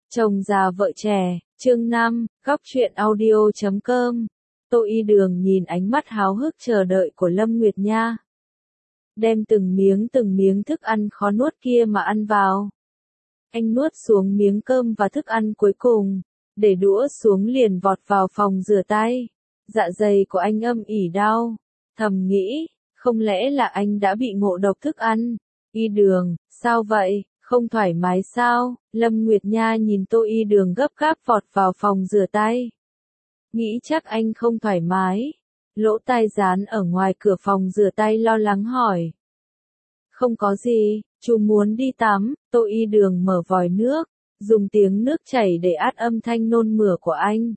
Chồng già vợ trẻ, chương 5, góc truyện audio.com. Tô Y Đường nhìn ánh mắt háo hức chờ đợi của Lâm Nguyệt Nha. Đem từng miếng thức ăn khó nuốt kia mà ăn vào. Anh nuốt xuống miếng cơm và thức ăn cuối cùng, để đũa xuống liền vọt vào phòng rửa tay. Dạ dày của anh âm ỉ đau, thầm nghĩ, không lẽ là anh đã bị ngộ độc thức ăn? Y Đường, sao vậy? Không thoải mái sao? Lâm Nguyệt Nha nhìn Tô Y Đường gấp gáp vọt vào phòng rửa tay. Nghĩ chắc anh không thoải mái. Lỗ tai dán ở ngoài cửa phòng rửa tay lo lắng hỏi. Không có gì, chú muốn đi tắm. Tô Y Đường mở vòi nước, dùng tiếng nước chảy để át âm thanh nôn mửa của anh.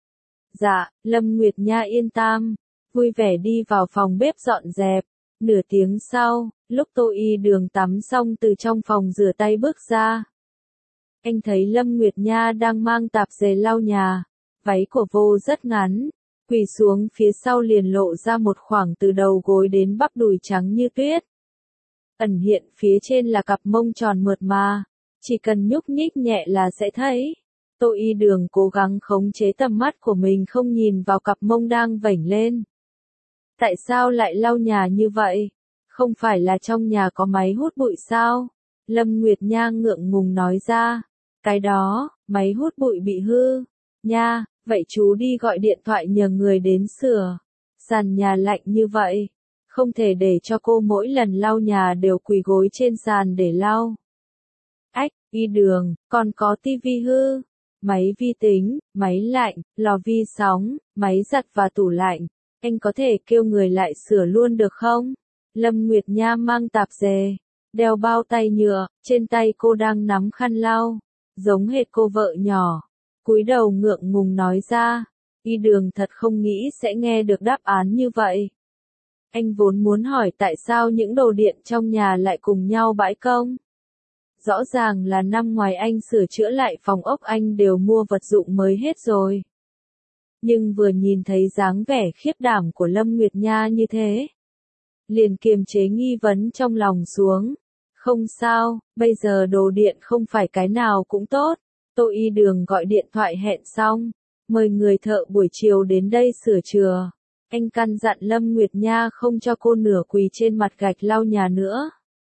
Dạ, Lâm Nguyệt Nha yên tâm, vui vẻ đi vào phòng bếp dọn dẹp. Nửa tiếng sau, lúc Tô Y Đường tắm xong từ trong phòng rửa tay bước ra. Anh thấy Lâm Nguyệt Nha đang mang tạp dề lau nhà, váy của vô rất ngắn, quỳ xuống phía sau liền lộ ra một khoảng từ đầu gối đến bắp đùi trắng như tuyết. Ẩn hiện phía trên là cặp mông tròn mượt mà, chỉ cần nhúc nhích nhẹ là sẽ thấy. Tô Y Đường cố gắng khống chế tầm mắt của mình không nhìn vào cặp mông đang vểnh lên. Tại sao lại lau nhà như vậy? Không phải là trong nhà có máy hút bụi sao? Lâm Nguyệt Nha ngượng ngùng nói ra. Cái đó, máy hút bụi bị hư. Nha, vậy chú đi gọi điện thoại nhờ người đến sửa. Sàn nhà lạnh như vậy, không thể để cho cô mỗi lần lau nhà đều quỳ gối trên sàn để lau. Ách, Y Đường, còn có tivi hư, máy vi tính, máy lạnh, lò vi sóng, máy giặt và tủ lạnh. Anh có thể kêu người lại sửa luôn được không? Lâm Nguyệt Nha mang tạp dề, đeo bao tay nhựa, trên tay cô đang nắm khăn lau, giống hệt cô vợ nhỏ. Cúi đầu ngượng ngùng nói ra, Y Đường thật không nghĩ sẽ nghe được đáp án như vậy. Anh vốn muốn hỏi tại sao những đồ điện trong nhà lại cùng nhau bãi công. Rõ ràng là năm ngoài anh sửa chữa lại phòng ốc anh đều mua vật dụng mới hết rồi. Nhưng vừa nhìn thấy dáng vẻ khiếp đảm của Lâm Nguyệt Nha như thế, liền kiềm chế nghi vấn trong lòng xuống. Không sao, bây giờ đồ điện không phải cái nào cũng tốt. Tô Y Đường gọi điện thoại hẹn xong, mời người thợ buổi chiều đến đây sửa chữa. Anh căn dặn Lâm Nguyệt Nha không cho cô nửa quỳ trên mặt gạch lau nhà nữa.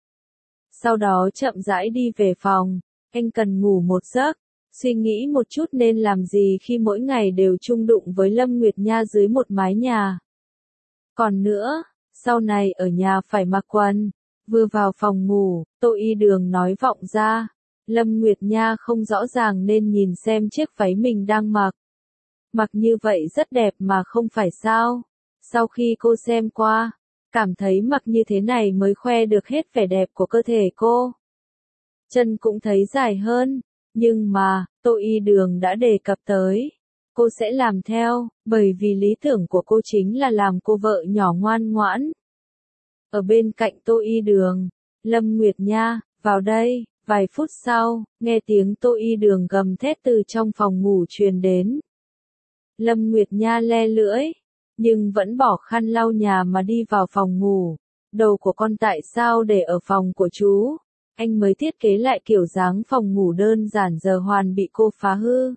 Sau đó chậm rãi đi về phòng, anh cần ngủ một giấc. Suy nghĩ một chút nên làm gì khi mỗi ngày đều chung đụng với Lâm Nguyệt Nha dưới một mái nhà. Còn nữa, sau này ở nhà phải mặc quần. Vừa vào phòng ngủ, Tô Y Đường nói vọng ra. Lâm Nguyệt Nha không rõ ràng nên nhìn xem chiếc váy mình đang mặc. Mặc như vậy rất đẹp mà không phải sao. Sau khi cô xem qua, cảm thấy mặc như thế này mới khoe được hết vẻ đẹp của cơ thể cô. Chân cũng thấy dài hơn. Nhưng mà, Tô Y Đường đã đề cập tới. Cô sẽ làm theo, bởi vì lý tưởng của cô chính là làm cô vợ nhỏ ngoan ngoãn. Ở bên cạnh Tô Y Đường, Lâm Nguyệt Nha, vào đây. Vài phút sau, nghe tiếng Tô Y Đường gầm thét từ trong phòng ngủ truyền đến. Lâm Nguyệt Nha le lưỡi, nhưng vẫn bỏ khăn lau nhà mà đi vào phòng ngủ. Đầu của con tại sao để ở phòng của chú? Anh mới thiết kế lại kiểu dáng phòng ngủ đơn giản giờ hoàn bị cô phá hư.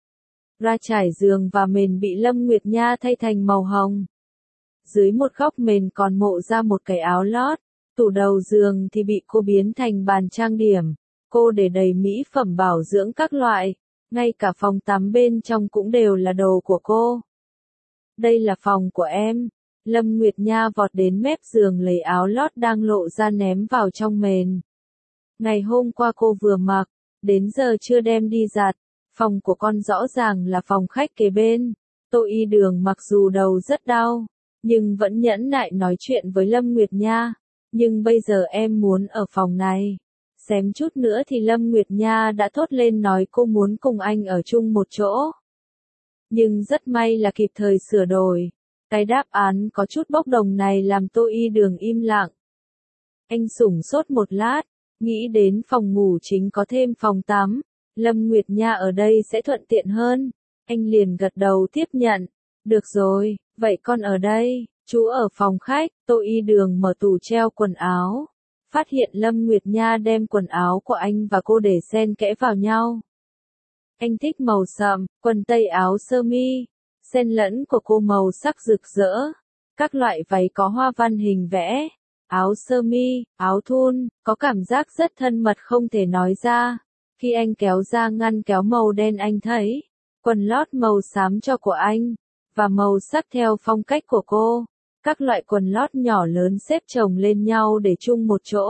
Ra trải giường và mền bị Lâm Nguyệt Nha thay thành màu hồng. Dưới một góc mền còn mộ ra một cái áo lót. Tủ đầu giường thì bị cô biến thành bàn trang điểm. Cô để đầy mỹ phẩm bảo dưỡng các loại. Ngay cả phòng tắm bên trong cũng đều là đồ của cô. Đây là phòng của em. Lâm Nguyệt Nha vọt đến mép giường lấy áo lót đang lộ ra ném vào trong mền. Ngày hôm qua cô vừa mặc, đến giờ chưa đem đi giặt. Phòng của con rõ ràng là phòng khách kế bên. Tô Y Đường mặc dù đầu rất đau, nhưng vẫn nhẫn nại nói chuyện với Lâm Nguyệt Nha. Nhưng bây giờ em muốn ở phòng này. Xém chút nữa thì Lâm Nguyệt Nha đã thốt lên nói cô muốn cùng anh ở chung một chỗ. Nhưng rất may là kịp thời sửa đổi. Cái đáp án có chút bốc đồng này làm Tô Y Đường im lặng. Anh sửng sốt một lát, nghĩ đến phòng ngủ chính có thêm phòng tắm. Lâm Nguyệt Nha ở đây sẽ thuận tiện hơn. Anh liền gật đầu tiếp nhận. Được rồi, vậy con ở đây, chú ở phòng khách. Tô Y Đường mở tủ treo quần áo. Phát hiện Lâm Nguyệt Nha đem quần áo của anh và cô để xen kẽ vào nhau. Anh thích màu sậm, quần tây áo sơ mi, xen lẫn của cô màu sắc rực rỡ, các loại váy có hoa văn hình vẽ, áo sơ mi, áo thun, có cảm giác rất thân mật không thể nói ra. Khi anh kéo ra ngăn kéo màu đen anh thấy, quần lót màu xám cho của anh, và màu sắc theo phong cách của cô. Các loại quần lót nhỏ lớn xếp chồng lên nhau để chung một chỗ.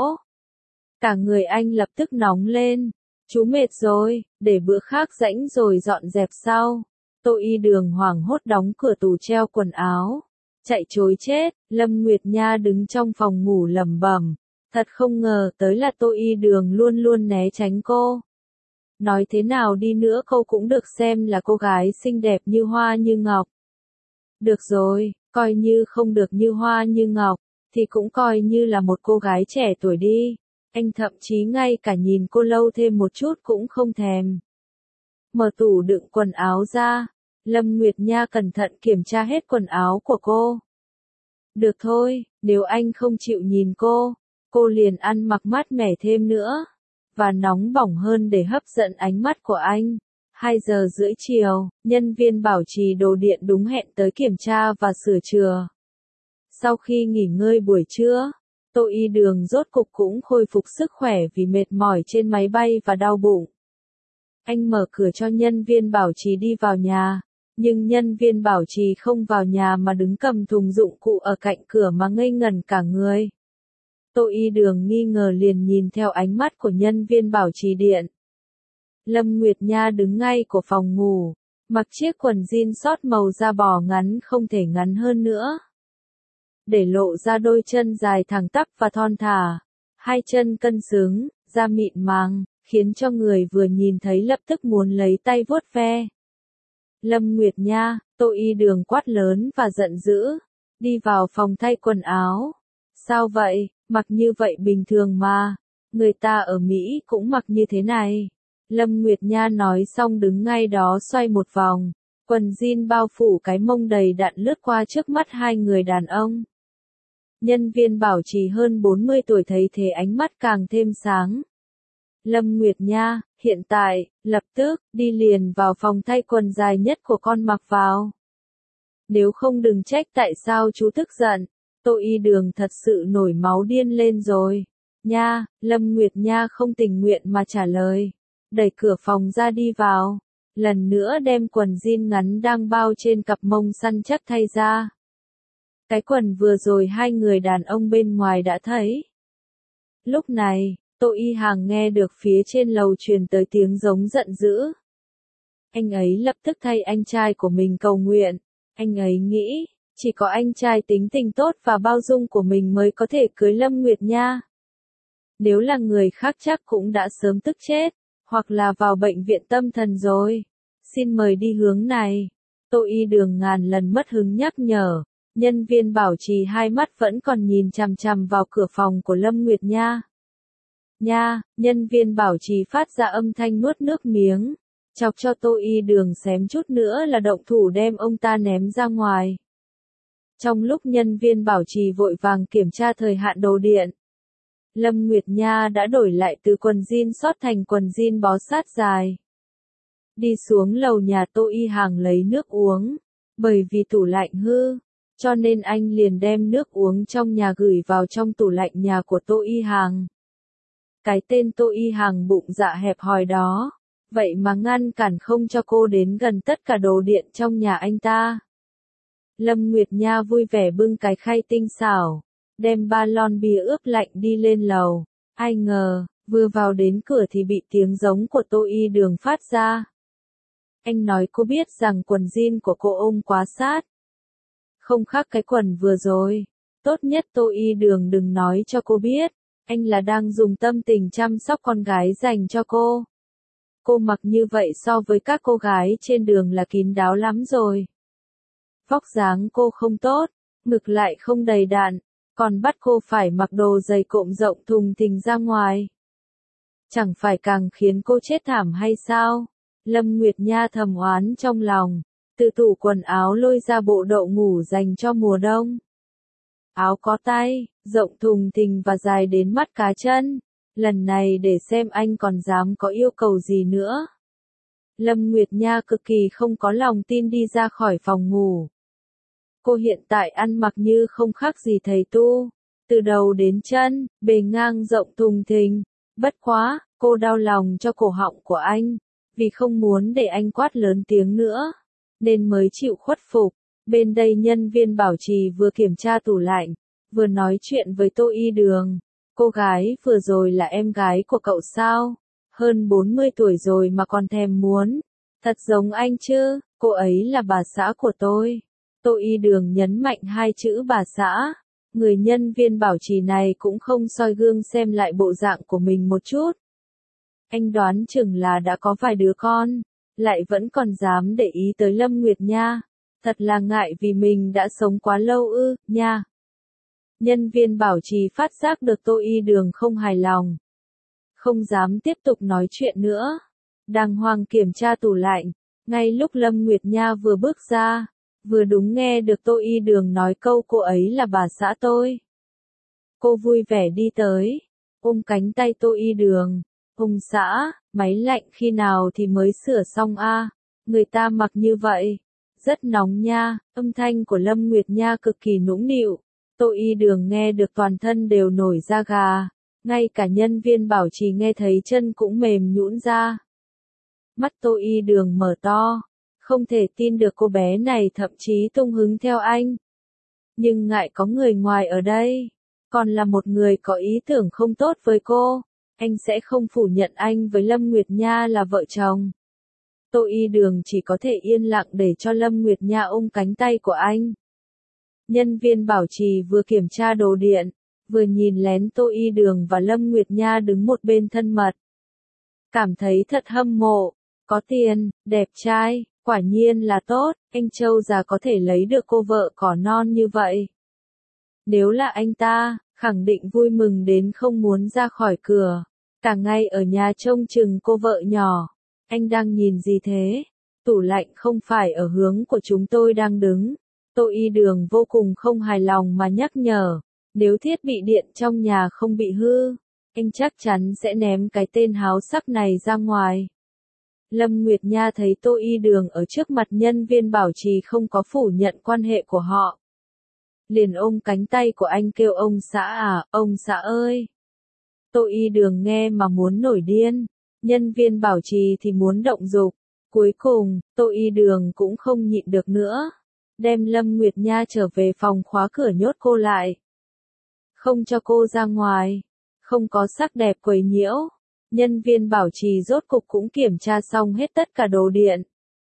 Cả người anh lập tức nóng lên. Chú mệt rồi, để bữa khác rảnh rồi dọn dẹp sau. Tô Y Đường hoảng hốt đóng cửa tủ treo quần áo. Chạy trối chết, Lâm Nguyệt Nha đứng trong phòng ngủ lẩm bẩm. Thật không ngờ tới là Tô Y Đường luôn luôn né tránh cô. Nói thế nào đi nữa cô cũng được xem là cô gái xinh đẹp như hoa như ngọc. Được rồi, coi như không được như hoa như ngọc, thì cũng coi như là một cô gái trẻ tuổi đi. Anh thậm chí ngay cả nhìn cô lâu thêm một chút cũng không thèm. Mở tủ đựng quần áo ra, Lâm Nguyệt Nha cẩn thận kiểm tra hết quần áo của cô. Được thôi, nếu anh không chịu nhìn cô liền ăn mặc mát mẻ thêm nữa, và nóng bỏng hơn để hấp dẫn ánh mắt của anh. 2 giờ rưỡi chiều, nhân viên bảo trì đồ điện đúng hẹn tới kiểm tra và sửa chữa. Sau khi nghỉ ngơi buổi trưa, Tô Y Đường rốt cục cũng khôi phục sức khỏe vì mệt mỏi trên máy bay và đau bụng. Anh mở cửa cho nhân viên bảo trì đi vào nhà, nhưng nhân viên bảo trì không vào nhà mà đứng cầm thùng dụng cụ ở cạnh cửa mà ngây ngẩn cả người. Tô Y Đường nghi ngờ liền nhìn theo ánh mắt của nhân viên bảo trì điện. Lâm Nguyệt Nha đứng ngay của phòng ngủ, mặc chiếc quần jean sót màu da bò ngắn không thể ngắn hơn nữa. Để lộ ra đôi chân dài thẳng tắp và thon thả, 2 chân cân xứng, da mịn màng, khiến cho người vừa nhìn thấy lập tức muốn lấy tay vuốt ve. Lâm Nguyệt Nha, Tô Y Đường quát lớn và giận dữ, đi vào phòng thay quần áo. Sao vậy, mặc như vậy bình thường mà, người ta ở Mỹ cũng mặc như thế này. Lâm Nguyệt Nha nói xong đứng ngay đó xoay một vòng, quần jean bao phủ cái mông đầy đặn lướt qua trước mắt 2 người đàn ông. Nhân viên bảo trì hơn 40 tuổi thấy thế ánh mắt càng thêm sáng. Lâm Nguyệt Nha, hiện tại, lập tức, đi liền vào phòng thay quần dài nhất của con mặc vào. Nếu không đừng trách tại sao chú tức giận. Tô Y Đường thật sự nổi máu điên lên rồi. Nha, Lâm Nguyệt Nha không tình nguyện mà trả lời. Đẩy cửa phòng ra đi vào. Lần nữa đem quần jean ngắn đang bao trên cặp mông săn chắc thay ra. Cái quần vừa rồi 2 người đàn ông bên ngoài đã thấy. Lúc này, Tô Y Hàng nghe được phía trên lầu truyền tới tiếng giống giận dữ. Anh ấy lập tức thay anh trai của mình cầu nguyện. Anh ấy nghĩ, chỉ có anh trai tính tình tốt và bao dung của mình mới có thể cưới Lâm Nguyệt Nha. Nếu là người khác chắc cũng đã sớm tức chết, hoặc là vào bệnh viện tâm thần rồi. Xin mời đi hướng này. Tô Y Đường ngàn lần mất hứng nhắc nhở. Nhân viên bảo trì 2 mắt vẫn còn nhìn chằm chằm vào cửa phòng của Lâm Nguyệt Nha. Nha, nhân viên bảo trì phát ra âm thanh nuốt nước miếng, chọc cho Tô Y Đường xém chút nữa là động thủ đem ông ta ném ra ngoài. Trong lúc nhân viên bảo trì vội vàng kiểm tra thời hạn đồ điện, Lâm Nguyệt Nha đã đổi lại từ quần jean short thành quần jean bó sát dài. Đi xuống lầu nhà Tô Y Hàng lấy nước uống, bởi vì tủ lạnh hư, cho nên anh liền đem nước uống trong nhà gửi vào trong tủ lạnh nhà của Tô Y Hàng. Cái tên Tô Y Hàng bụng dạ hẹp hòi đó, vậy mà ngăn cản không cho cô đến gần tất cả đồ điện trong nhà anh ta. Lâm Nguyệt Nha vui vẻ bưng cái khay tinh xảo, đem 3 lon bia ướp lạnh đi lên lầu. Ai ngờ, vừa vào đến cửa thì bị tiếng giống của Tô Y Đường phát ra. Anh nói cô biết rằng quần jean của cô ôm quá sát. Không khác cái quần vừa rồi. Tốt nhất Tô Y Đường đừng nói cho cô biết. Anh là đang dùng tâm tình chăm sóc con gái dành cho cô. Cô mặc như vậy so với các cô gái trên đường là kín đáo lắm rồi. Vóc dáng cô không tốt, ngực lại không đầy đặn, còn bắt cô phải mặc đồ giày cộm rộng thùng thình ra ngoài. Chẳng phải càng khiến cô chết thảm hay sao? Lâm Nguyệt Nha thầm oán trong lòng, từ tủ quần áo lôi ra bộ đậu ngủ dành cho mùa đông. Áo có tay, rộng thùng thình và dài đến mắt cá chân. Lần này để xem anh còn dám có yêu cầu gì nữa. Lâm Nguyệt Nha cực kỳ không có lòng tin đi ra khỏi phòng ngủ. Cô hiện tại ăn mặc như không khác gì thầy tu, từ đầu đến chân, bề ngang rộng thùng thình. Bất quá, cô đau lòng cho cổ họng của anh, vì không muốn để anh quát lớn tiếng nữa, nên mới chịu khuất phục. Bên đây nhân viên bảo trì vừa kiểm tra tủ lạnh, vừa nói chuyện với Tô Y Đường. Cô gái vừa rồi là em gái của cậu sao? Hơn 40 tuổi rồi mà còn thèm muốn. Thật giống anh chứ, cô ấy là bà xã của tôi. Tô Y Đường nhấn mạnh hai chữ bà xã. Người nhân viên bảo trì này cũng không soi gương xem lại bộ dạng của mình một chút. Anh đoán chừng là đã có vài đứa con, lại vẫn còn dám để ý tới Lâm Nguyệt Nha. Thật là ngại vì mình đã sống quá lâu nha. Nhân viên bảo trì phát giác được Tô Y Đường không hài lòng. Không dám tiếp tục nói chuyện nữa. Đàng hoàng kiểm tra tủ lạnh. Ngay lúc Lâm Nguyệt Nha vừa bước ra, vừa đúng nghe được Tô Y Đường nói câu cô ấy là bà xã tôi. Cô vui vẻ đi tới, ôm cánh tay Tô Y Đường. Ông xã, máy lạnh khi nào thì mới sửa xong a? Người ta mặc như vậy. Rất nóng nha, âm thanh của Lâm Nguyệt Nha cực kỳ nũng nịu. Tô Y Đường nghe được toàn thân đều nổi da gà. Ngay cả nhân viên bảo trì nghe thấy chân cũng mềm nhũn ra. Mắt Tô Y Đường mở to, không thể tin được cô bé này thậm chí tung hứng theo anh. Nhưng ngại có người ngoài ở đây, còn là một người có ý tưởng không tốt với cô, anh sẽ không phủ nhận anh với Lâm Nguyệt Nha là vợ chồng. Tô Y Đường chỉ có thể yên lặng để cho Lâm Nguyệt Nha ôm cánh tay của anh. Nhân viên bảo trì vừa kiểm tra đồ điện, vừa nhìn lén Tô Y Đường và Lâm Nguyệt Nha đứng một bên thân mật. Cảm thấy thật hâm mộ, có tiền, đẹp trai, quả nhiên là tốt, anh Châu già có thể lấy được cô vợ cỏ non như vậy. Nếu là anh ta, khẳng định vui mừng đến không muốn ra khỏi cửa, cả ngày ở nhà trông chừng cô vợ nhỏ. Anh đang nhìn gì thế? Tủ lạnh không phải ở hướng của chúng tôi đang đứng. Tô Y Đường vô cùng không hài lòng mà nhắc nhở, nếu thiết bị điện trong nhà không bị hư, anh chắc chắn sẽ ném cái tên háo sắc này ra ngoài. Lâm Nguyệt Nha thấy Tô Y Đường ở trước mặt nhân viên bảo trì không có phủ nhận quan hệ của họ. Liền ôm cánh tay của anh kêu ông xã ông xã ơi. Tô Y Đường nghe mà muốn nổi điên, nhân viên bảo trì thì muốn động dục. Cuối cùng, Tô Y Đường cũng không nhịn được nữa, đem Lâm Nguyệt Nha trở về phòng khóa cửa nhốt cô lại. Không cho cô ra ngoài, không có sắc đẹp quấy nhiễu. Nhân viên bảo trì rốt cục cũng kiểm tra xong hết tất cả đồ điện.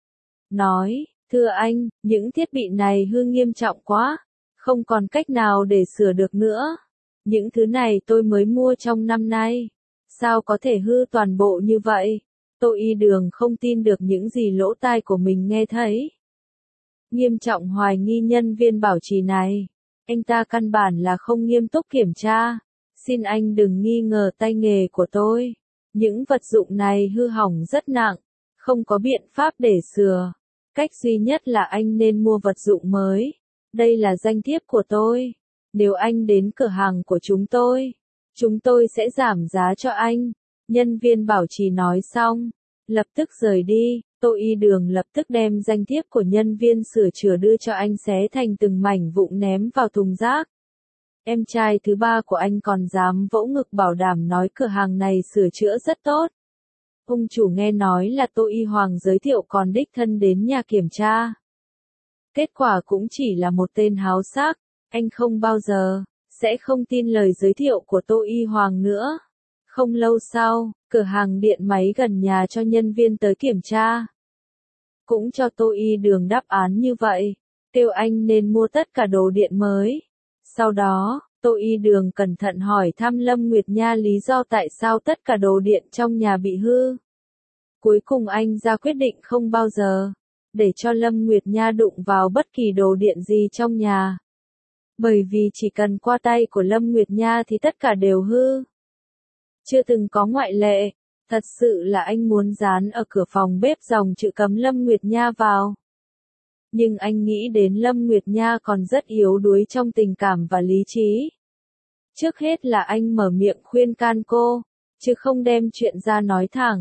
Nói, thưa anh, những thiết bị này hư nghiêm trọng quá, không còn cách nào để sửa được nữa. Những thứ này tôi mới mua trong năm nay, sao có thể hư toàn bộ như vậy? Tô Y Đường không tin được những gì lỗ tai của mình nghe thấy. Nghiêm trọng hoài nghi nhân viên bảo trì này. Anh ta căn bản là không nghiêm túc kiểm tra. Xin anh đừng nghi ngờ tay nghề của tôi. Những vật dụng này hư hỏng rất nặng, không có biện pháp để sửa. Cách duy nhất là anh nên mua vật dụng mới. Đây là danh thiếp của tôi. Nếu anh đến cửa hàng của chúng tôi sẽ giảm giá cho anh. Nhân viên bảo trì nói xong, lập tức rời đi. Tô Y Đường lập tức đem danh thiếp của nhân viên sửa chữa đưa cho anh xé thành từng mảnh vụn ném vào thùng rác. Em trai thứ ba của anh còn dám vỗ ngực bảo đảm nói cửa hàng này sửa chữa rất tốt. Ông chủ nghe nói là Tô Y Hoàng giới thiệu còn đích thân đến nhà kiểm tra. Kết quả cũng chỉ là một tên háo sắc, anh không bao giờ sẽ không tin lời giới thiệu của Tô Y Hoàng nữa. Không lâu sau, cửa hàng điện máy gần nhà cho nhân viên tới kiểm tra. Cũng cho Tô Y Đường đáp án như vậy, kêu anh nên mua tất cả đồ điện mới. Sau đó, Tô Y Đường cẩn thận hỏi thăm Lâm Nguyệt Nha lý do tại sao tất cả đồ điện trong nhà bị hư. Cuối cùng anh ra quyết định không bao giờ để cho Lâm Nguyệt Nha đụng vào bất kỳ đồ điện gì trong nhà. Bởi vì chỉ cần qua tay của Lâm Nguyệt Nha thì tất cả đều hư. Chưa từng có ngoại lệ, thật sự là anh muốn dán ở cửa phòng bếp dòng chữ cấm Lâm Nguyệt Nha vào. Nhưng anh nghĩ đến Lâm Nguyệt Nha còn rất yếu đuối trong tình cảm và lý trí. Trước hết là anh mở miệng khuyên can cô, chứ không đem chuyện ra nói thẳng.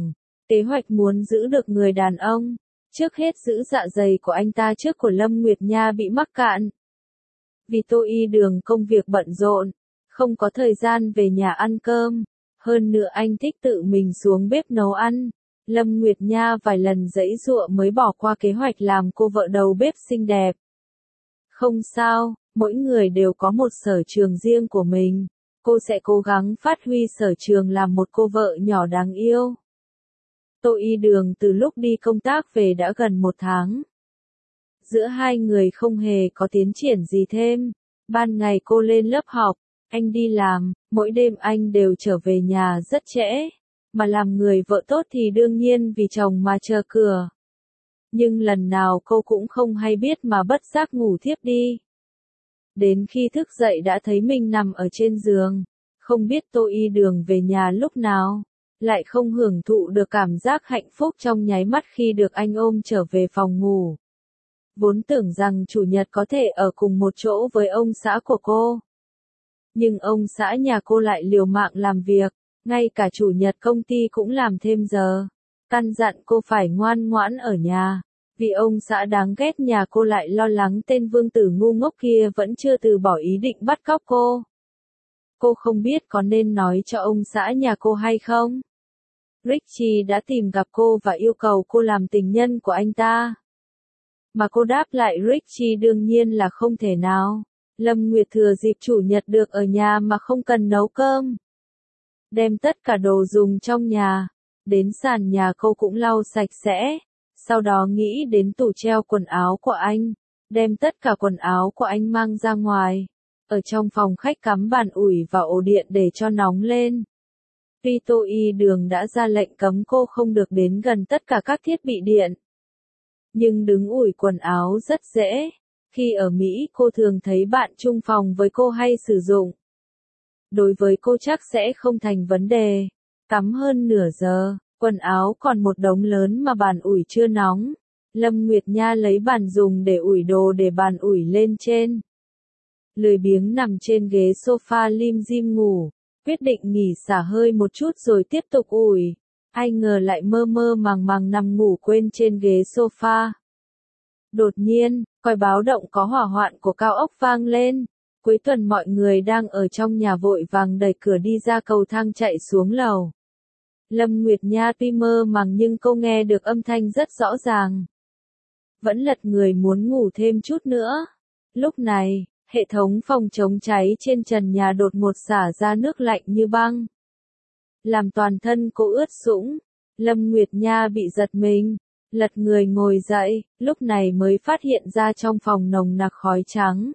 Kế hoạch muốn giữ được người đàn ông, trước hết giữ dạ dày của anh ta trước của Lâm Nguyệt Nha bị mắc cạn. Vì Tô Y Đường công việc bận rộn, không có thời gian về nhà ăn cơm, hơn nữa anh thích tự mình xuống bếp nấu ăn. Lâm Nguyệt Nha vài lần giãy giụa mới bỏ qua kế hoạch làm cô vợ đầu bếp xinh đẹp. Không sao, mỗi người đều có một sở trường riêng của mình. Cô sẽ cố gắng phát huy sở trường làm một cô vợ nhỏ đáng yêu. Tô Y Đường từ lúc đi công tác về đã gần 1 tháng. Giữa hai người không hề có tiến triển gì thêm. Ban ngày cô lên lớp học, anh đi làm, mỗi đêm anh đều trở về nhà rất trễ. Mà làm người vợ tốt thì đương nhiên vì chồng mà chờ cửa. Nhưng lần nào cô cũng không hay biết mà bất giác ngủ thiếp đi. Đến khi thức dậy đã thấy mình nằm ở trên giường, không biết Tô Y Đường về nhà lúc nào, lại không hưởng thụ được cảm giác hạnh phúc trong nháy mắt khi được anh ôm trở về phòng ngủ. Vốn tưởng rằng chủ nhật có thể ở cùng một chỗ với ông xã của cô. Nhưng ông xã nhà cô lại liều mạng làm việc, ngay cả chủ nhật công ty cũng làm thêm giờ. Căn dặn cô phải ngoan ngoãn ở nhà, vì ông xã đáng ghét nhà cô lại lo lắng tên vương tử ngu ngốc kia vẫn chưa từ bỏ ý định bắt cóc cô. Cô không biết có nên nói cho ông xã nhà cô hay không? Richie đã tìm gặp cô và yêu cầu cô làm tình nhân của anh ta. Mà cô đáp lại Richie đương nhiên là không thể nào. Lâm Nguyệt thừa dịp chủ nhật được ở nhà mà không cần nấu cơm. Đem tất cả đồ dùng trong nhà, đến sàn nhà cô cũng lau sạch sẽ. Sau đó nghĩ đến tủ treo quần áo của anh, đem tất cả quần áo của anh mang ra ngoài. Ở trong phòng khách cắm bàn ủi và ổ điện để cho nóng lên. Tuy Tô Y Đường đã ra lệnh cấm cô không được đến gần tất cả các thiết bị điện. Nhưng đứng ủi quần áo rất dễ. Khi ở Mỹ cô thường thấy bạn chung phòng với cô hay sử dụng. Đối với cô chắc sẽ không thành vấn đề. Cắm hơn nửa giờ, quần áo còn một đống lớn mà bàn ủi chưa nóng. Lâm Nguyệt Nha lấy bàn dùng để ủi đồ để bàn ủi lên trên. Lười biếng nằm trên ghế sofa lim dim ngủ, quyết định nghỉ xả hơi một chút rồi tiếp tục ủi. Ai ngờ lại mơ mơ màng màng nằm ngủ quên trên ghế sofa. Đột nhiên, còi báo động có hỏa hoạn của cao ốc vang lên. Cuối tuần mọi người đang ở trong nhà vội vàng đẩy cửa đi ra cầu thang chạy xuống lầu. Lâm Nguyệt Nha tuy mơ màng nhưng cô nghe được âm thanh rất rõ ràng. Vẫn lật người muốn ngủ thêm chút nữa. Lúc này, hệ thống phòng chống cháy trên trần nhà đột ngột xả ra nước lạnh như băng. Làm toàn thân cô ướt sũng. Lâm Nguyệt Nha bị giật mình, lật người ngồi dậy, lúc này mới phát hiện ra trong phòng nồng nặc khói trắng.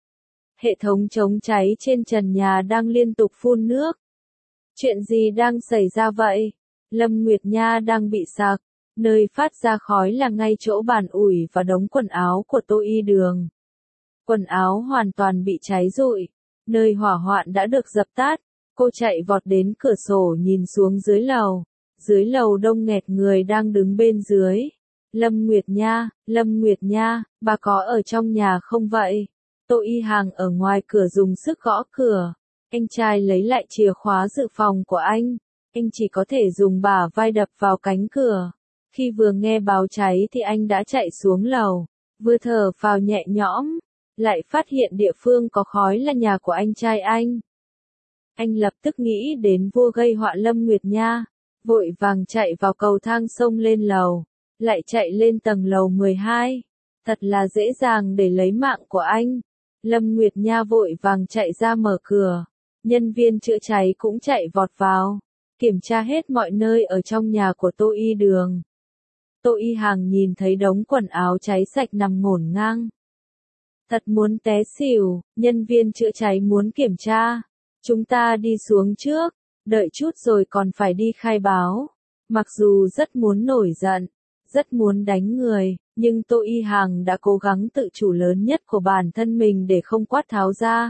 Hệ thống chống cháy trên trần nhà đang liên tục phun nước. Chuyện gì đang xảy ra vậy? Lâm Nguyệt Nha đang bị sặc. Nơi phát ra khói là ngay chỗ bàn ủi và đống quần áo của Tô Y Đường. Quần áo hoàn toàn bị cháy rụi. Nơi hỏa hoạn đã được dập tắt. Cô chạy vọt đến cửa sổ nhìn xuống dưới lầu. Dưới lầu đông nghẹt người đang đứng bên dưới. Lâm Nguyệt Nha, bà có ở trong nhà không vậy? Tô Y Hàng ở ngoài cửa dùng sức gõ cửa. Anh trai lấy lại chìa khóa dự phòng của anh. Anh chỉ có thể dùng bả vai đập vào cánh cửa. Khi vừa nghe báo cháy thì anh đã chạy xuống lầu. Vừa thở phào nhẹ nhõm. Lại phát hiện địa phương có khói là nhà của anh trai anh. Anh lập tức nghĩ đến vua gây họa Lâm Nguyệt Nha. Vội vàng chạy vào cầu thang xông lên lầu. Lại chạy lên tầng lầu 12. Thật là dễ dàng để lấy mạng của anh. Lâm Nguyệt Nha vội vàng chạy ra mở cửa. Nhân viên chữa cháy cũng chạy vọt vào. Kiểm tra hết mọi nơi ở trong nhà của Tô Y Đường. Tô Y Hàng nhìn thấy đống quần áo cháy sạch nằm ngổn ngang. Thật muốn té xỉu, nhân viên chữa cháy muốn kiểm tra. Chúng ta đi xuống trước, đợi chút rồi còn phải đi khai báo. Mặc dù rất muốn nổi giận, rất muốn đánh người, nhưng Tô Y Hàng đã cố gắng tự chủ lớn nhất của bản thân mình để không quát tháo ra.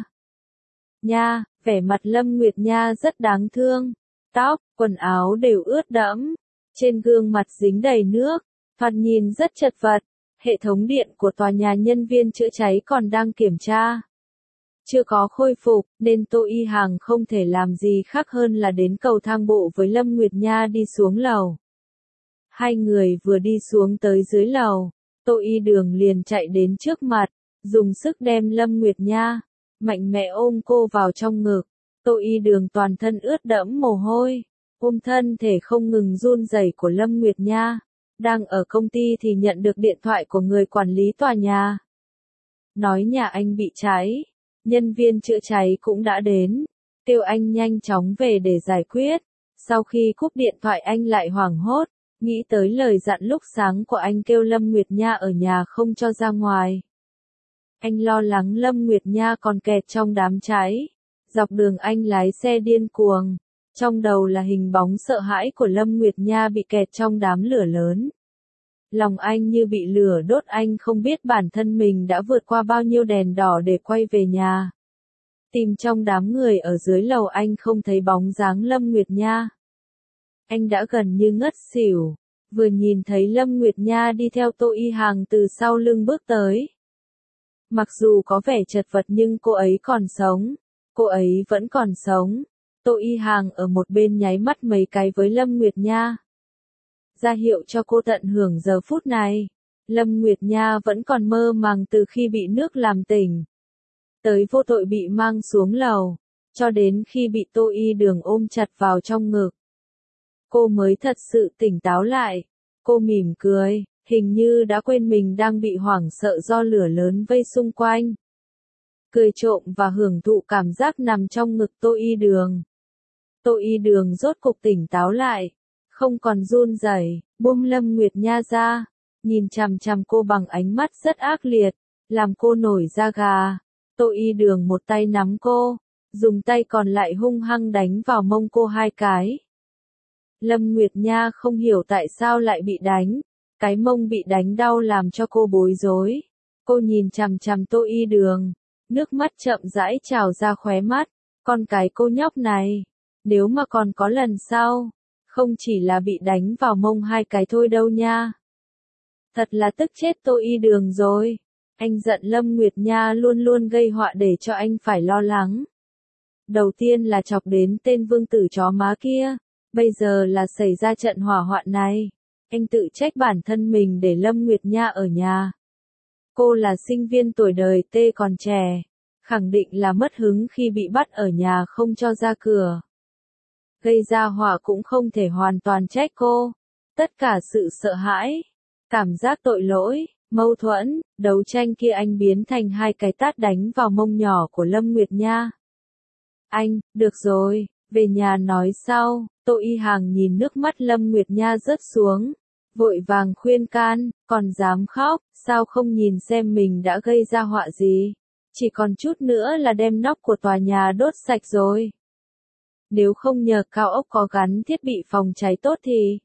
Nha, vẻ mặt Lâm Nguyệt Nha rất đáng thương. Tóc, quần áo đều ướt đẫm. Trên gương mặt dính đầy nước. Thoạt nhìn rất chật vật. Hệ thống điện của tòa nhà nhân viên chữa cháy còn đang kiểm tra. Chưa có khôi phục, nên Tô Y Hàng không thể làm gì khác hơn là đến cầu thang bộ với Lâm Nguyệt Nha đi xuống lầu. Hai người vừa đi xuống tới dưới lầu, Tô Y Đường liền chạy đến trước mặt, dùng sức đem Lâm Nguyệt Nha mạnh mẽ ôm cô vào trong ngực. Tô Y Đường toàn thân ướt đẫm mồ hôi, ôm thân thể không ngừng run rẩy của Lâm Nguyệt Nha. Đang ở công ty thì nhận được điện thoại của người quản lý tòa nhà. Nói nhà anh bị cháy, nhân viên chữa cháy cũng đã đến, kêu anh nhanh chóng về để giải quyết. Sau khi cúp điện thoại anh lại hoảng hốt, nghĩ tới lời dặn lúc sáng của anh kêu Lâm Nguyệt Nha ở nhà không cho ra ngoài. Anh lo lắng Lâm Nguyệt Nha còn kẹt trong đám cháy. Dọc đường anh lái xe điên cuồng, trong đầu là hình bóng sợ hãi của Lâm Nguyệt Nha bị kẹt trong đám lửa lớn. Lòng anh như bị lửa đốt, anh không biết bản thân mình đã vượt qua bao nhiêu đèn đỏ để quay về nhà. Tìm trong đám người ở dưới lầu anh không thấy bóng dáng Lâm Nguyệt Nha. Anh đã gần như ngất xỉu, vừa nhìn thấy Lâm Nguyệt Nha đi theo Tô Y Hàng từ sau lưng bước tới. Mặc dù có vẻ chật vật nhưng cô ấy còn sống, cô ấy vẫn còn sống. Tô Y Hàng ở một bên nháy mắt mấy cái với Lâm Nguyệt Nha, ra hiệu cho cô tận hưởng giờ phút này. Lâm Nguyệt Nha vẫn còn mơ màng từ khi bị nước làm tỉnh, tới vô tội bị mang xuống lầu, cho đến khi bị Tô Y Đường ôm chặt vào trong ngực, cô mới thật sự tỉnh táo lại. Cô mỉm cười, hình như đã quên mình đang bị hoảng sợ do lửa lớn vây xung quanh. Cười trộm và hưởng thụ cảm giác nằm trong ngực Tô Y Đường. Tô Y Đường rốt cục tỉnh táo lại, không còn run rẩy, buông Lâm Nguyệt Nha ra, nhìn chằm chằm cô bằng ánh mắt rất ác liệt, làm cô nổi da gà. Tô Y Đường một tay nắm cô, dùng tay còn lại hung hăng đánh vào mông cô 2 cái. Lâm Nguyệt Nha không hiểu tại sao lại bị đánh, cái mông bị đánh đau làm cho cô bối rối. Cô nhìn chằm chằm Tô Y Đường, nước mắt chậm rãi trào ra khóe mắt. Con cái cô nhóc này, nếu mà còn có lần sau, không chỉ là bị đánh vào mông 2 cái thôi đâu nha. Thật là tức chết Tô Y Đường rồi. Anh giận Lâm Nguyệt Nha luôn luôn gây họa để cho anh phải lo lắng. Đầu tiên là chọc đến tên vương tử chó má kia, bây giờ là xảy ra trận hỏa hoạn này. Anh tự trách bản thân mình để Lâm Nguyệt Nha ở nhà. Cô là sinh viên tuổi đời tê còn trẻ, khẳng định là mất hứng khi bị bắt ở nhà không cho ra cửa. Gây ra họa cũng không thể hoàn toàn trách cô. Tất cả sự sợ hãi, cảm giác tội lỗi, mâu thuẫn, đấu tranh kia anh biến thành 2 cái tát đánh vào mông nhỏ của Lâm Nguyệt Nha. Anh, được rồi, về nhà nói sau. Tô Y Hàng nhìn nước mắt Lâm Nguyệt Nha rớt xuống, vội vàng khuyên can, còn dám khóc, sao không nhìn xem mình đã gây ra họa gì. Chỉ còn chút nữa là đem nóc của tòa nhà đốt sạch rồi. Nếu không nhờ cao ốc có gắn thiết bị phòng cháy tốt thì...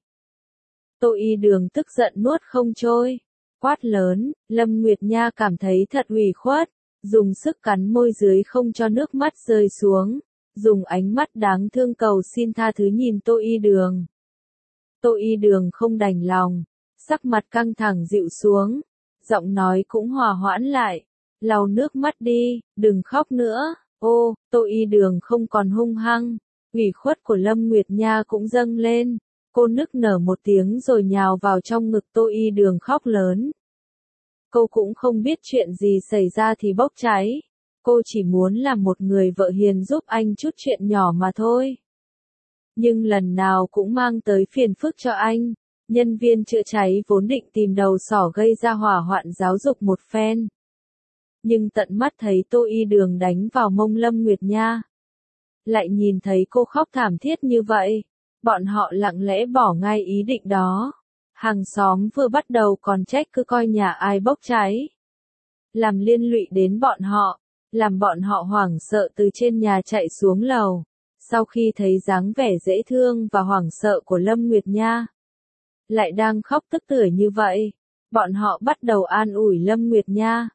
Tô Y Đường tức giận nuốt không trôi, quát lớn. Lâm Nguyệt Nha cảm thấy thật ủy khuất, dùng sức cắn môi dưới không cho nước mắt rơi xuống, dùng ánh mắt đáng thương cầu xin tha thứ nhìn Tô Y Đường. Tô Y Đường không đành lòng, sắc mặt căng thẳng dịu xuống, giọng nói cũng hòa hoãn lại. Lau nước mắt đi, đừng khóc nữa. Ô, Tô Y Đường không còn hung hăng, ủy khuất của Lâm Nguyệt Nha cũng dâng lên. Cô nức nở một tiếng rồi nhào vào trong ngực Tô Y Đường khóc lớn. Cô cũng không biết chuyện gì xảy ra thì bốc cháy. Cô chỉ muốn làm một người vợ hiền giúp anh chút chuyện nhỏ mà thôi. Nhưng lần nào cũng mang tới phiền phức cho anh. Nhân viên chữa cháy vốn định tìm đầu sỏ gây ra hỏa hoạn giáo dục một phen. Nhưng tận mắt thấy Tô Y Đường đánh vào mông Lâm Nguyệt Nha, lại nhìn thấy cô khóc thảm thiết như vậy, bọn họ lặng lẽ bỏ ngay ý định đó. Hàng xóm vừa bắt đầu còn trách cứ coi nhà ai bốc cháy, làm liên lụy đến bọn họ, làm bọn họ hoảng sợ từ trên nhà chạy xuống lầu. Sau khi thấy dáng vẻ dễ thương và hoảng sợ của Lâm Nguyệt Nha, lại đang khóc tức tưởi như vậy, bọn họ bắt đầu an ủi Lâm Nguyệt Nha.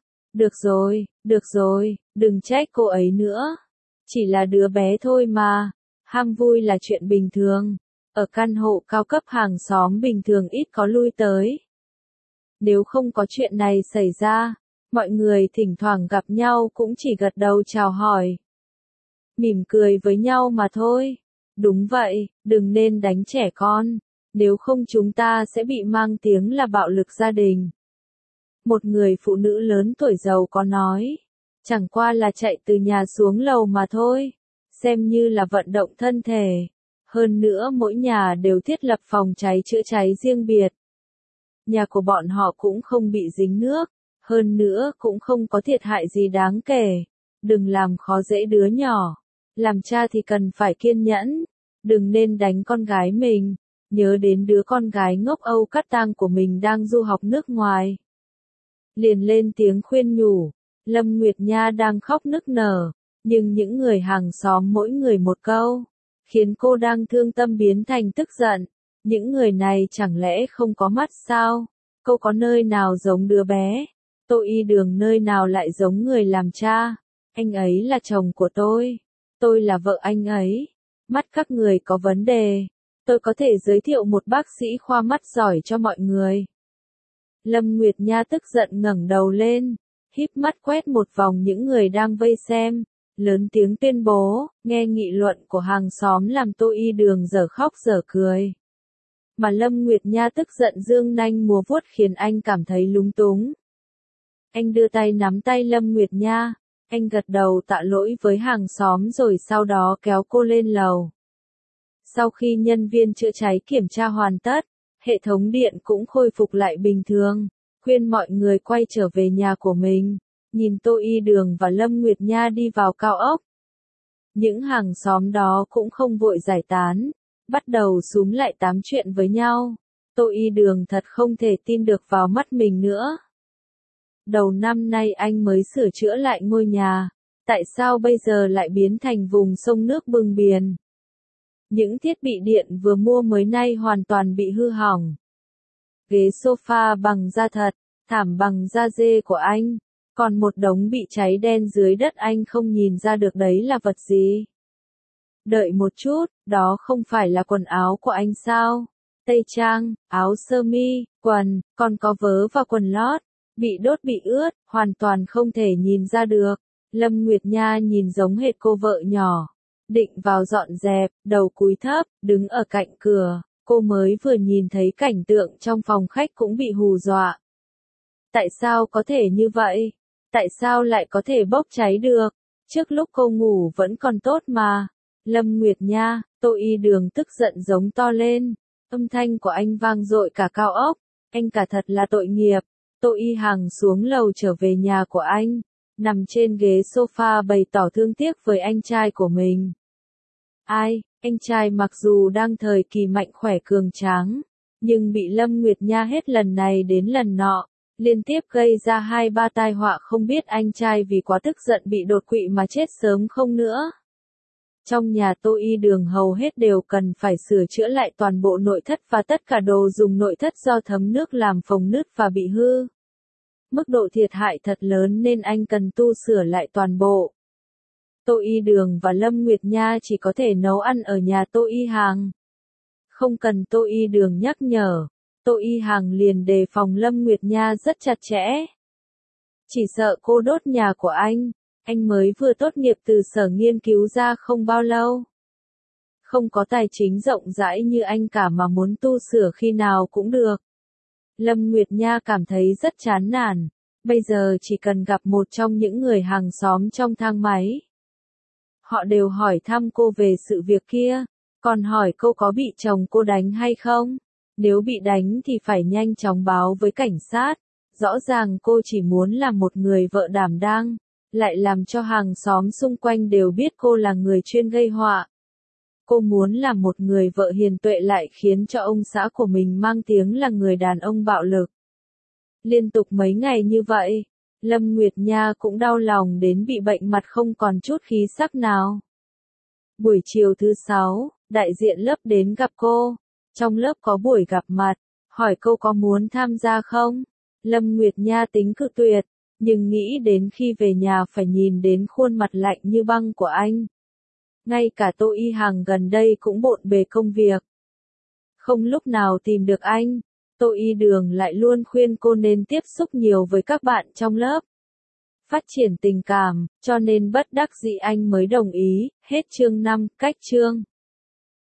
Được rồi, đừng trách cô ấy nữa. Chỉ là đứa bé thôi mà, ham vui là chuyện bình thường. Ở căn hộ cao cấp hàng xóm bình thường ít có lui tới. Nếu không có chuyện này xảy ra, mọi người thỉnh thoảng gặp nhau cũng chỉ gật đầu chào hỏi, mỉm cười với nhau mà thôi. Đúng vậy, đừng nên đánh trẻ con. nếu không chúng ta sẽ bị mang tiếng là bạo lực gia đình. Một người phụ nữ lớn tuổi giàu có nói, chẳng qua là chạy từ nhà xuống lầu mà thôi, xem như là vận động thân thể. Hơn nữa mỗi nhà đều thiết lập phòng cháy chữa cháy riêng biệt. Nhà của bọn họ cũng không bị dính nước, hơn nữa cũng không có thiệt hại gì đáng kể. Đừng làm khó dễ đứa nhỏ. Làm cha thì cần phải kiên nhẫn, đừng nên đánh con gái mình. Nhớ đến đứa con gái ngốc Âu Cát Tang của mình đang du học nước ngoài. Liền lên tiếng khuyên nhủ, Lâm Nguyệt Nha đang khóc nức nở, nhưng những người hàng xóm mỗi người một câu, khiến cô đang thương tâm biến thành tức giận. Những người này chẳng lẽ không có mắt sao? Cô có nơi nào giống đứa bé? Tô Y Đường nơi nào lại giống người làm cha? Anh ấy là chồng của tôi là vợ anh ấy. Mắt các người có vấn đề. Tôi có thể giới thiệu một bác sĩ khoa mắt giỏi cho mọi người. Lâm Nguyệt Nha tức giận ngẩng đầu lên, híp mắt quét một vòng những người đang vây xem, lớn tiếng tuyên bố, nghe nghị luận của hàng xóm làm Tô Y Đường dở khóc dở cười. Mà Lâm Nguyệt Nha tức giận giương nanh múa vuốt khiến anh cảm thấy lúng túng. Anh đưa tay nắm tay Lâm Nguyệt Nha, anh gật đầu tạ lỗi với hàng xóm rồi sau đó kéo cô lên lầu. Sau khi nhân viên chữa cháy kiểm tra hoàn tất, hệ thống điện cũng khôi phục lại bình thường, khuyên mọi người quay trở về nhà của mình, nhìn Tô Y Đường và Lâm Nguyệt Nha đi vào cao ốc. Những hàng xóm đó cũng không vội giải tán, bắt đầu xúm lại tám chuyện với nhau. Tô Y Đường thật không thể tin được vào mắt mình nữa. Đầu năm nay anh mới sửa chữa lại ngôi nhà, tại sao bây giờ lại biến thành vùng sông nước bừng biển? Những thiết bị điện vừa mua mới nay hoàn toàn bị hư hỏng. Ghế sofa bằng da thật, thảm bằng da dê của anh, còn một đống bị cháy đen dưới đất anh không nhìn ra được đấy là vật gì. Đợi một chút, đó không phải là quần áo của anh sao? Tây trang, áo sơ mi, quần, còn có vớ và quần lót, bị đốt bị ướt, hoàn toàn không thể nhìn ra được. Lâm Nguyệt Nha nhìn giống hệt cô vợ nhỏ. Định vào dọn dẹp, đầu cúi thấp, đứng ở cạnh cửa, cô mới vừa nhìn thấy cảnh tượng trong phòng khách cũng bị hù dọa. Tại sao có thể như vậy? Tại sao lại có thể bốc cháy được? Trước lúc cô ngủ vẫn còn tốt mà. Lâm Nguyệt Nha, Tô Y Đường tức giận giống to lên. Âm thanh của anh vang dội cả cao ốc. Anh cả thật là tội nghiệp. Tô Y Hằng xuống lầu trở về nhà của anh, nằm trên ghế sofa bày tỏ thương tiếc với anh trai của mình. Ai, anh trai mặc dù đang thời kỳ mạnh khỏe cường tráng, nhưng bị Lâm Nguyệt Nha hết lần này đến lần nọ, liên tiếp gây ra 2-3 tai họa, không biết anh trai vì quá tức giận bị đột quỵ mà chết sớm không nữa. Trong nhà Tô Y Đường hầu hết đều cần phải sửa chữa lại toàn bộ nội thất và tất cả đồ dùng nội thất do thấm nước làm phồng nứt và bị hư. Mức độ thiệt hại thật lớn nên anh cần tu sửa lại toàn bộ. Tô Y Đường và Lâm Nguyệt Nha chỉ có thể nấu ăn ở nhà Tô Y Hằng. Không cần Tô Y Đường nhắc nhở, Tô Y Hằng liền đề phòng Lâm Nguyệt Nha rất chặt chẽ. Chỉ sợ cô đốt nhà của anh mới vừa tốt nghiệp từ sở nghiên cứu ra không bao lâu. Không có tài chính rộng rãi như anh cả mà muốn tu sửa khi nào cũng được. Lâm Nguyệt Nha cảm thấy rất chán nản, bây giờ chỉ cần gặp một trong những người hàng xóm trong thang máy. Họ đều hỏi thăm cô về sự việc kia, còn hỏi cô có bị chồng cô đánh hay không. Nếu bị đánh thì phải nhanh chóng báo với cảnh sát. Rõ ràng cô chỉ muốn là một người vợ đảm đang, lại làm cho hàng xóm xung quanh đều biết cô là người chuyên gây họa. Cô muốn là một người vợ hiền tuệ lại khiến cho ông xã của mình mang tiếng là người đàn ông bạo lực. Liên tục mấy ngày như vậy, Lâm Nguyệt Nha cũng đau lòng đến bị bệnh mặt không còn chút khí sắc nào. Buổi chiều thứ 6, đại diện lớp đến gặp cô. Trong lớp có buổi gặp mặt, hỏi cô có muốn tham gia không? Lâm Nguyệt Nha tính cự tuyệt, nhưng nghĩ đến khi về nhà phải nhìn đến khuôn mặt lạnh như băng của anh. Ngay cả Tô Y Hằng gần đây cũng bộn bề công việc. Không lúc nào tìm được anh, Tô Y Đường lại luôn khuyên cô nên tiếp xúc nhiều với các bạn trong lớp. Phát triển tình cảm, cho nên bất đắc dĩ anh mới đồng ý. Hết chương 5, cách chương.